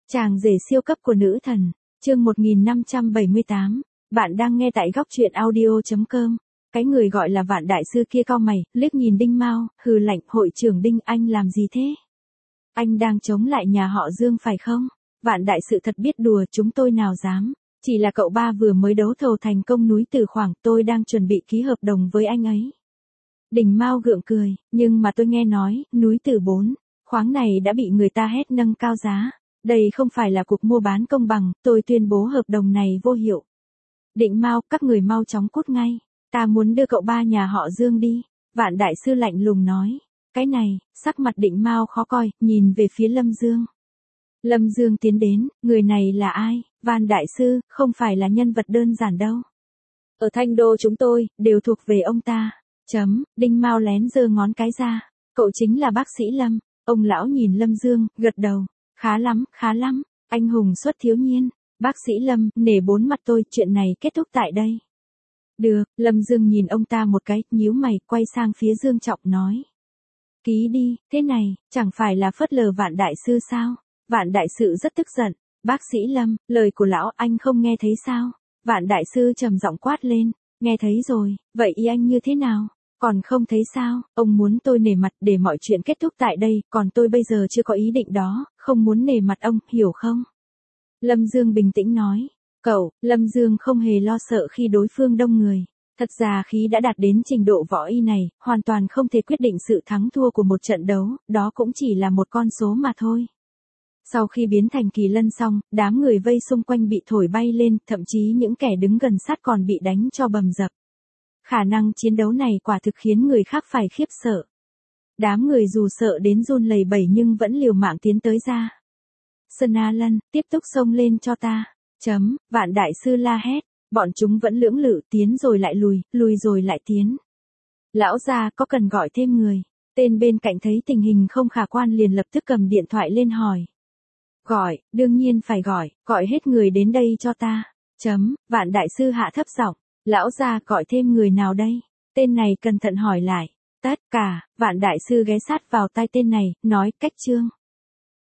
Chàng rể siêu cấp của nữ thần, chương 1578, bạn đang nghe tại góc truyện audio.com. Cái người gọi là Vạn đại sư kia cau mày, liếc nhìn Đinh Mao, hừ lạnh, hội trưởng Đinh, anh làm gì thế? Anh đang chống lại nhà họ Dương phải không? Vạn đại sự thật biết đùa, chúng tôi nào dám. Chỉ là cậu ba vừa mới đấu thầu thành công núi Tử Khoảng, tôi đang chuẩn bị ký hợp đồng với anh ấy. Đinh Mao gượng cười, nhưng mà tôi nghe nói, núi Tử 4, khoáng này đã bị người ta hét nâng cao giá. Đây không phải là cuộc mua bán công bằng, tôi tuyên bố hợp đồng này vô hiệu. Định Mao, các người mau chóng cút ngay, ta muốn đưa cậu ba nhà họ Dương đi. Vạn đại sư lạnh lùng nói. Cái này, sắc mặt Định Mao khó coi, nhìn về phía Lâm Dương. Lâm Dương tiến đến, người này là ai? Vạn đại sư, không phải là nhân vật đơn giản đâu. Ở Thanh Đô chúng tôi, đều thuộc về ông ta. Đinh Mao lén giơ ngón cái ra. Cậu chính là bác sĩ Lâm. Ông lão nhìn Lâm Dương, gật đầu. Khá lắm, anh hùng xuất thiếu niên. Bác sĩ Lâm, nể bốn mặt tôi, chuyện này kết thúc tại đây. Được, Lâm Dương nhìn ông ta một cái, nhíu mày, quay sang phía Dương Trọng nói. Ký đi, thế này, chẳng phải là phớt lờ Vạn đại sư sao? Vạn đại sư rất tức giận. Bác sĩ Lâm, lời của lão anh không nghe thấy sao? Vạn đại sư trầm giọng quát lên. Nghe thấy rồi, vậy ý anh như thế nào? Còn không thấy sao, ông muốn tôi nể mặt để mọi chuyện kết thúc tại đây, còn tôi bây giờ chưa có ý định đó, không muốn nể mặt ông, hiểu không? Lâm Dương bình tĩnh nói. Cậu, Lâm Dương không hề lo sợ khi đối phương đông người. Thật ra khí đã đạt đến trình độ võ y này, hoàn toàn không thể quyết định sự thắng thua của một trận đấu, đó cũng chỉ là một con số mà thôi. Sau khi biến thành kỳ lân xong, đám người vây xung quanh bị thổi bay lên, thậm chí những kẻ đứng gần sát còn bị đánh cho bầm dập. Khả năng chiến đấu này quả thực khiến người khác phải khiếp sợ. Đám người dù sợ đến run lẩy bẩy nhưng vẫn liều mạng tiến tới ra. Sơn A Lân, tiếp tục xông lên cho ta. Vạn đại sư la hét, bọn chúng vẫn lưỡng lự, tiến rồi lại lùi rồi lại tiến. Lão gia có cần gọi thêm người? Tên bên cạnh thấy tình hình không khả quan liền lập tức cầm điện thoại lên hỏi. Gọi, đương nhiên phải gọi hết người đến đây cho ta. Vạn đại sư hạ thấp giọng. Lão gia gọi thêm người nào đây? Tên này cẩn thận hỏi lại. Tất cả, Vạn đại sư ghé sát vào tai tên này, nói, cách trương.